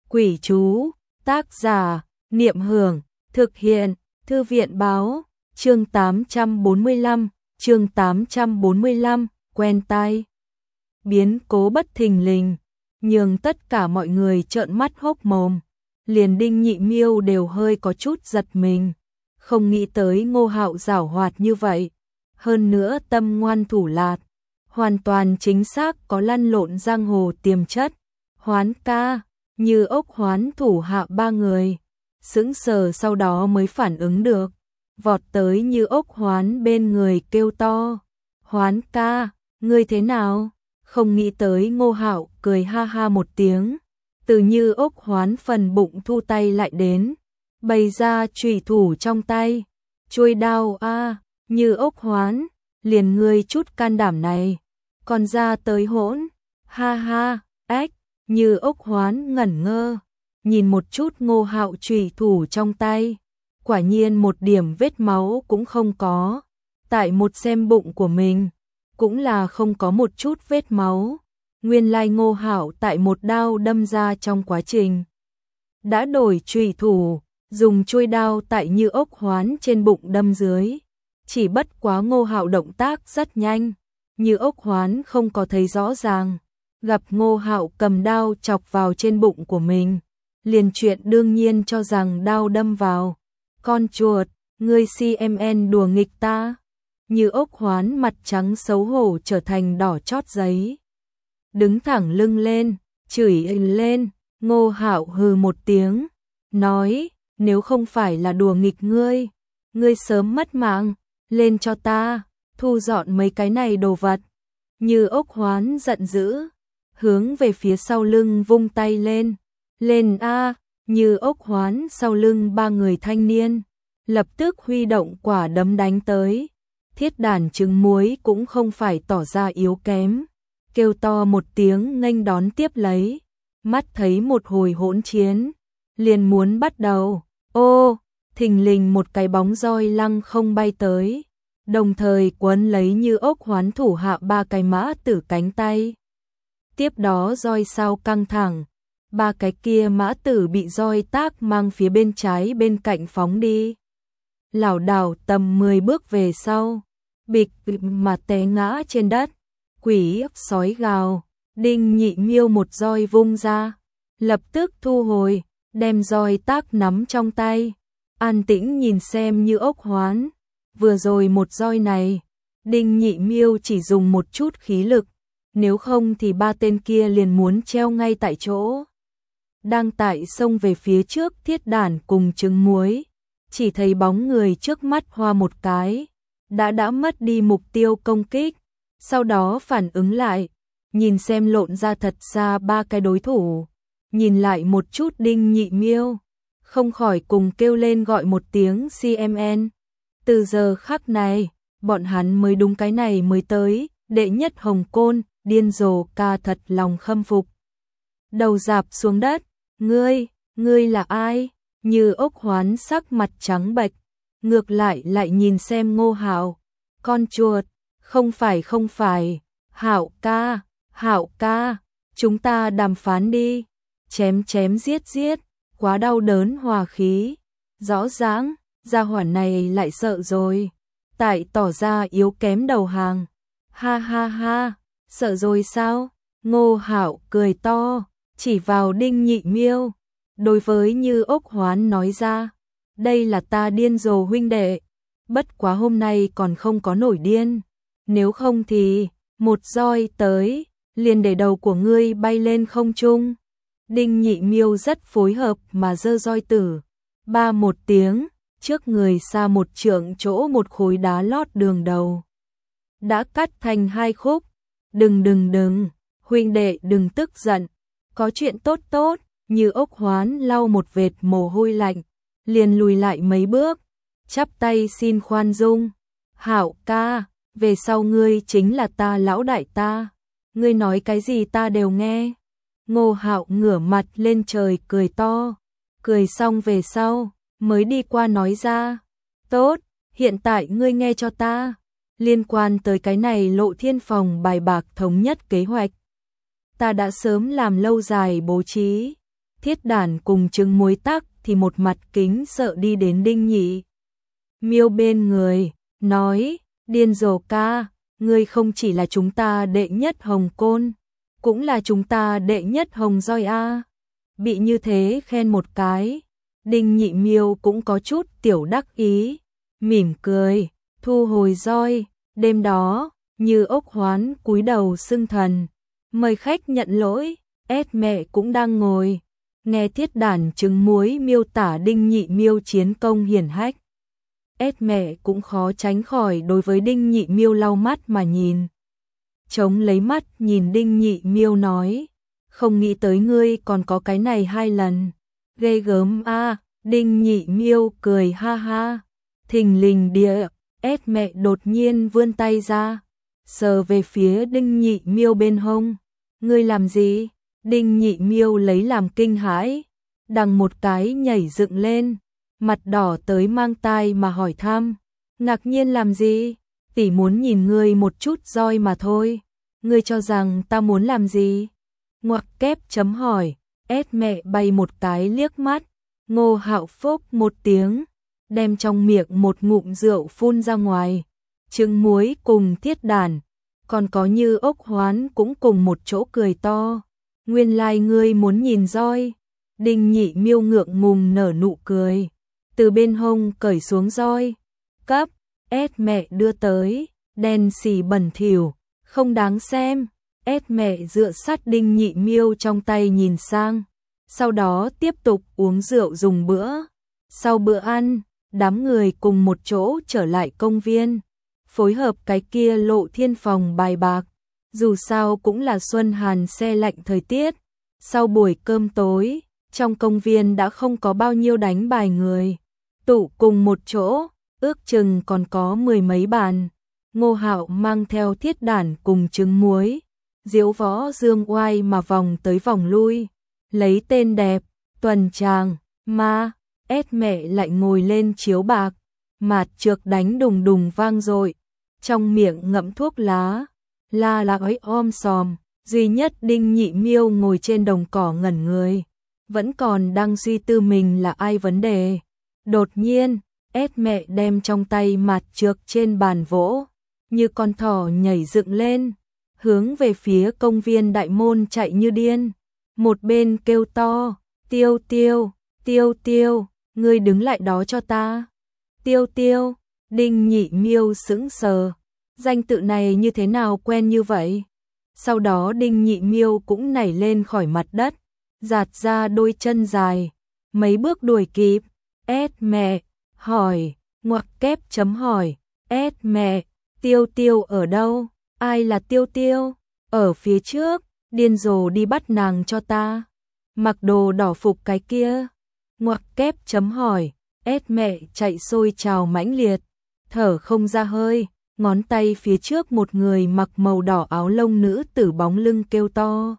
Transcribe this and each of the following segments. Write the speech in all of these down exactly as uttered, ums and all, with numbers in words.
Quỷ chú, tác giả, Niệm Hưởng, thực hiện, Thư viện báo, chương tám trăm bốn mươi lăm, chương tám trăm bốn mươi lăm, quen tai. Biến cố bất thình lình, nhường tất cả mọi người trợn mắt hốc mồm, liền Đinh Nhị Miêu đều hơi có chút giật mình, không nghĩ tới Ngô Hạo giảo hoạt như vậy, hơn nữa tâm ngoan thủ lạt, hoàn toàn chính xác có lăn lộn giang hồ tiềm chất. Hoán ca, Như Ốc Hoán thủ hạ ba người, sững sờ sau đó mới phản ứng được, vọt tới Như Ốc Hoán bên người kêu to, Hoán ca, ngươi thế nào? Không nghĩ tới Ngô Hạo cười ha ha một tiếng, từ Như Ốc Hoán phần bụng thu tay lại đến, bày ra chủy thủ trong tay, chuôi đao a, Như Ốc Hoán, liền ngươi chút can đảm này, còn ra tới hỗn, ha ha, ếch. Như Ốc Hoán ngẩn ngơ, nhìn một chút Ngô Hạo chủy thủ trong tay, quả nhiên một điểm vết máu cũng không có, tại một xem bụng của mình, cũng là không có một chút vết máu, nguyên lai Ngô Hạo tại một đao đâm ra trong quá trình, đã đổi chủy thủ, dùng chuôi đao tại Như Ốc Hoán trên bụng đâm dưới, chỉ bất quá Ngô Hạo động tác rất nhanh, Như Ốc Hoán không có thấy rõ ràng. Gặp Ngô Hạo cầm đao chọc vào trên bụng của mình, liền chuyện đương nhiên cho rằng đao đâm vào. Con chuột, ngươi xê em en đùa nghịch ta. Như Ốc Hoán mặt trắng xấu hổ trở thành đỏ chót giấy. Đứng thẳng lưng lên, chửi lên, Ngô Hạo hừ một tiếng, nói, nếu không phải là đùa nghịch ngươi, ngươi sớm mất mạng, lên cho ta, thu dọn mấy cái này đồ vật. Như Ốc Hoán giận dữ, hướng về phía sau lưng vung tay lên, lên a, Như Ốc Hoán sau lưng ba người thanh niên, lập tức huy động quả đấm đánh tới, Thiết Đản trứng muối cũng không phải tỏ ra yếu kém, kêu to một tiếng nghênh đón tiếp lấy, mắt thấy một hồi hỗn chiến, liền muốn bắt đầu, ô, thình lình một cái bóng roi lăng không bay tới, đồng thời quấn lấy Như Ốc Hoán thủ hạ ba cái mã tử cánh tay. Tiếp đó roi sao căng thẳng, ba cái kia mã tử bị roi tác mang phía bên trái bên cạnh phóng đi. Lảo đảo tầm mười bước về sau, bịch mà té ngã trên đất, quỷ sói gào, Đinh Nhị Miêu một roi vung ra, lập tức thu hồi, đem roi tác nắm trong tay, an tĩnh nhìn xem Như Ốc Hoán, vừa rồi một roi này, Đinh Nhị Miêu chỉ dùng một chút khí lực, nếu không thì ba tên kia liền muốn treo ngay tại chỗ. Đang tại xông về phía trước Thiết Đản cùng trứng muối, chỉ thấy bóng người trước mắt hoa một cái, đã đã mất đi mục tiêu công kích, sau đó phản ứng lại, nhìn xem lộn ra thật xa ba cái đối thủ, nhìn lại một chút Đinh Nhị Miêu, không khỏi cùng kêu lên gọi một tiếng xê em en. Từ giờ khắc này, bọn hắn mới đúng cái này mới tới, đệ nhất Hồng Côn. Điên rồ ca thật lòng khâm phục. Đầu dạp xuống đất, ngươi, ngươi là ai? Như Ốc Hoán sắc mặt trắng bệch, ngược lại lại nhìn xem Ngô Hạo, con chuột, không phải không phải, Hạo ca, Hạo ca, chúng ta đàm phán đi, chém chém giết giết, quá đau đớn hòa khí, rõ ràng, gia hỏa này lại sợ rồi, tại tỏ ra yếu kém đầu hàng, ha ha ha. Sợ rồi sao? Ngô Hạo cười to, chỉ vào Đinh Nhị Miêu, đối với Như Ốc Hoán nói ra, đây là ta điên rồ huynh đệ, bất quá hôm nay còn không có nổi điên, nếu không thì, một roi tới, liền để đầu của ngươi bay lên không trung. Đinh Nhị Miêu rất phối hợp mà giơ roi tử, ba một tiếng, trước người xa một trượng chỗ một khối đá lót đường đầu, đã cắt thành hai khúc. Đừng đừng đừng, huynh đệ đừng tức giận, có chuyện tốt tốt, Như Ốc Hoán lau một vệt mồ hôi lạnh, liền lùi lại mấy bước, chắp tay xin khoan dung, Hạo ca, về sau ngươi chính là ta lão đại ta, ngươi nói cái gì ta đều nghe. Ngô Hạo ngửa mặt lên trời cười to, cười xong về sau, mới đi qua nói ra, tốt, hiện tại ngươi nghe cho ta. Liên quan tới cái này Lộ Thiên Phòng bài bạc thống nhất kế hoạch, ta đã sớm làm lâu dài bố trí, Thiết Đản cùng Trứng Muối Tắc thì một mặt kính sợ đi đến Đinh Nhị Miêu bên người, nói, điên rồ ca, ngươi không chỉ là chúng ta đệ nhất hồng côn, cũng là chúng ta đệ nhất hồng roi a. Bị như thế khen một cái, Đinh Nhị Miêu cũng có chút tiểu đắc ý, mỉm cười, thu hồi roi. Đêm đó, Như Ốc Hoán cúi đầu xưng thần, mời khách nhận lỗi, ét mẹ cũng đang ngồi, nghe Thiết Đản Trứng Muối miêu tả Đinh Nhị Miêu chiến công hiển hách. Ét mẹ cũng khó tránh khỏi đối với Đinh Nhị Miêu lau mắt mà nhìn. Chống lấy mắt nhìn Đinh Nhị Miêu nói, không nghĩ tới ngươi còn có cái này hai lần. Ghê gớm a. Đinh Nhị Miêu cười ha ha. Thình lình địa, ét mẹ đột nhiên vươn tay ra, sờ về phía Đinh Nhị Miêu bên hông. Ngươi làm gì? Đinh Nhị Miêu lấy làm kinh hãi, đằng một cái nhảy dựng lên, mặt đỏ tới mang tai mà hỏi thăm. Ngạc nhiên làm gì? Tỷ muốn nhìn ngươi một chút roi mà thôi. Ngươi cho rằng ta muốn làm gì? Ngoặc kép chấm hỏi, ét mẹ bay một cái liếc mắt, Ngô Hạo phốc một tiếng, đem trong miệng một ngụm rượu phun ra ngoài. Trứng Muối cùng Thiết Đản, còn có Như Ốc Hoán cũng cùng một chỗ cười to. Nguyên lai ngươi muốn nhìn roi. Đinh Nhị Miêu ngượng ngùng nở nụ cười, từ bên hông cởi xuống roi, cấp, ét mẹ đưa tới, đen xì bẩn thỉu, không đáng xem. Ét mẹ dựa sát Đinh Nhị Miêu trong tay nhìn sang, sau đó tiếp tục uống rượu dùng bữa. Sau bữa ăn, đám người cùng một chỗ trở lại công viên, phối hợp cái kia Lộ Thiên phòng bài bạc. Dù sao cũng là xuân hàn se lạnh thời tiết. Sau buổi cơm tối, trong công viên đã không có bao nhiêu đánh bài người tụ cùng một chỗ, ước chừng còn có mười mấy bàn. Ngô Hạo mang theo Thiết Đản cùng Trứng Muối, diếu võ dương oai mà vòng tới vòng lui, lấy tên đẹp, tuần tràng, ma. Ét mẹ lại ngồi lên chiếu bạc, mạt trược đánh đùng đùng vang dội, trong miệng ngậm thuốc lá, la la ói om sòm. Duy nhất Đinh Nhị Miêu ngồi trên đồng cỏ ngẩn người, vẫn còn đang suy tư mình là ai vấn đề. Đột nhiên, ét mẹ đem trong tay mạt trược trên bàn vỗ, như con thỏ nhảy dựng lên, hướng về phía công viên đại môn chạy như điên. Một bên kêu to, Tiêu Tiêu, Tiêu Tiêu, ngươi đứng lại đó cho ta. Tiêu Tiêu, Đinh Nhị Miêu sững sờ, danh tự này như thế nào quen như vậy? Sau đó Đinh Nhị Miêu cũng nảy lên khỏi mặt đất, giạt ra đôi chân dài, mấy bước đuổi kịp. Ét mẹ, hỏi, ngoặc kép chấm hỏi, ét mẹ, Tiêu Tiêu ở đâu? Ai là Tiêu Tiêu? Ở phía trước, điên rồ đi bắt nàng cho ta. Mặc đồ đỏ phục cái kia. Ngoặc kép chấm hỏi, ét mẹ chạy xôi trào mãnh liệt, thở không ra hơi. Ngón tay phía trước một người mặc màu đỏ áo lông nữ tử bóng lưng kêu to.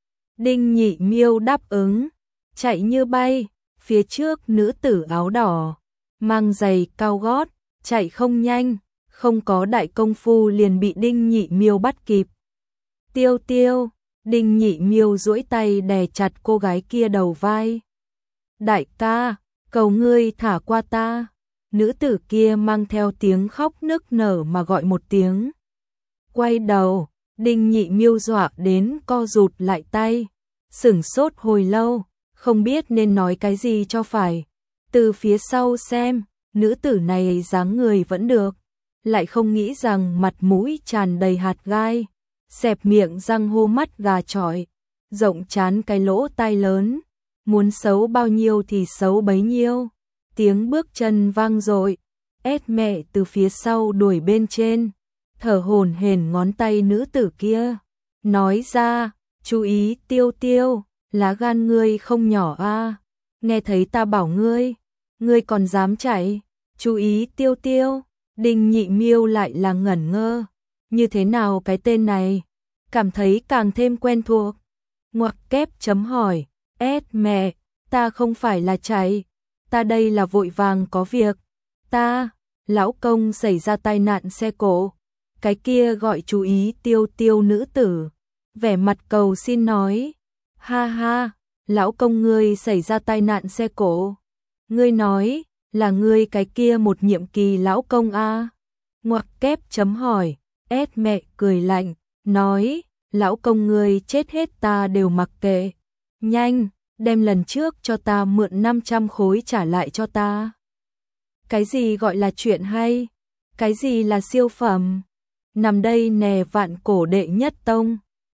Đinh Nhị Miêu đáp ứng, chạy như bay. Phía trước nữ tử áo đỏ, mang giày cao gót, chạy không nhanh, không có đại công phu liền bị Đinh Nhị Miêu bắt kịp. Tiêu Tiêu, Đinh Nhị Miêu duỗi tay đè chặt cô gái kia đầu vai. Đại ca, cầu ngươi thả qua ta. Nữ tử kia mang theo tiếng khóc nức nở mà gọi một tiếng. Quay đầu, Đinh Nhị Miêu dọa đến co rụt lại tay, sửng sốt hồi lâu, không biết nên nói cái gì cho phải. Từ phía sau xem, nữ tử này dáng người vẫn được, lại không nghĩ rằng mặt mũi tràn đầy hạt gai, xẹp miệng răng hô mắt gà chọi, rộng trán cái lỗ tai lớn, muốn xấu bao nhiêu thì xấu bấy nhiêu. Tiếng bước chân vang dội, ét mẹ từ phía sau đuổi bên trên, thở hổn hển ngón tay nữ tử kia, nói ra, chú ý Tiêu Tiêu, lá gan ngươi không nhỏ a, nghe thấy ta bảo ngươi, ngươi còn dám chạy, chú ý Tiêu Tiêu. Đinh Nhị Miêu lại là ngẩn ngơ, như thế nào cái tên này, cảm thấy càng thêm quen thuộc. Ngoặc kép chấm hỏi, ét mẹ, ta không phải là chạy, ta đây là vội vàng có việc. Ta, lão công xảy ra tai nạn xe cộ. Cái kia gọi chú ý Tiêu Tiêu nữ tử, vẻ mặt cầu xin nói, ha ha, lão công ngươi xảy ra tai nạn xe cộ. Ngươi nói, là ngươi cái kia một nhiệm kỳ lão công a? Ngoặc kép chấm hỏi, ét mẹ cười lạnh, nói, lão công ngươi chết hết ta đều mặc kệ. Nhanh, đem lần trước cho ta mượn năm trăm khối trả lại cho ta. Cái gì gọi là chuyện hay? Cái gì là siêu phẩm? Nằm đây nè vạn cổ đệ nhất tông.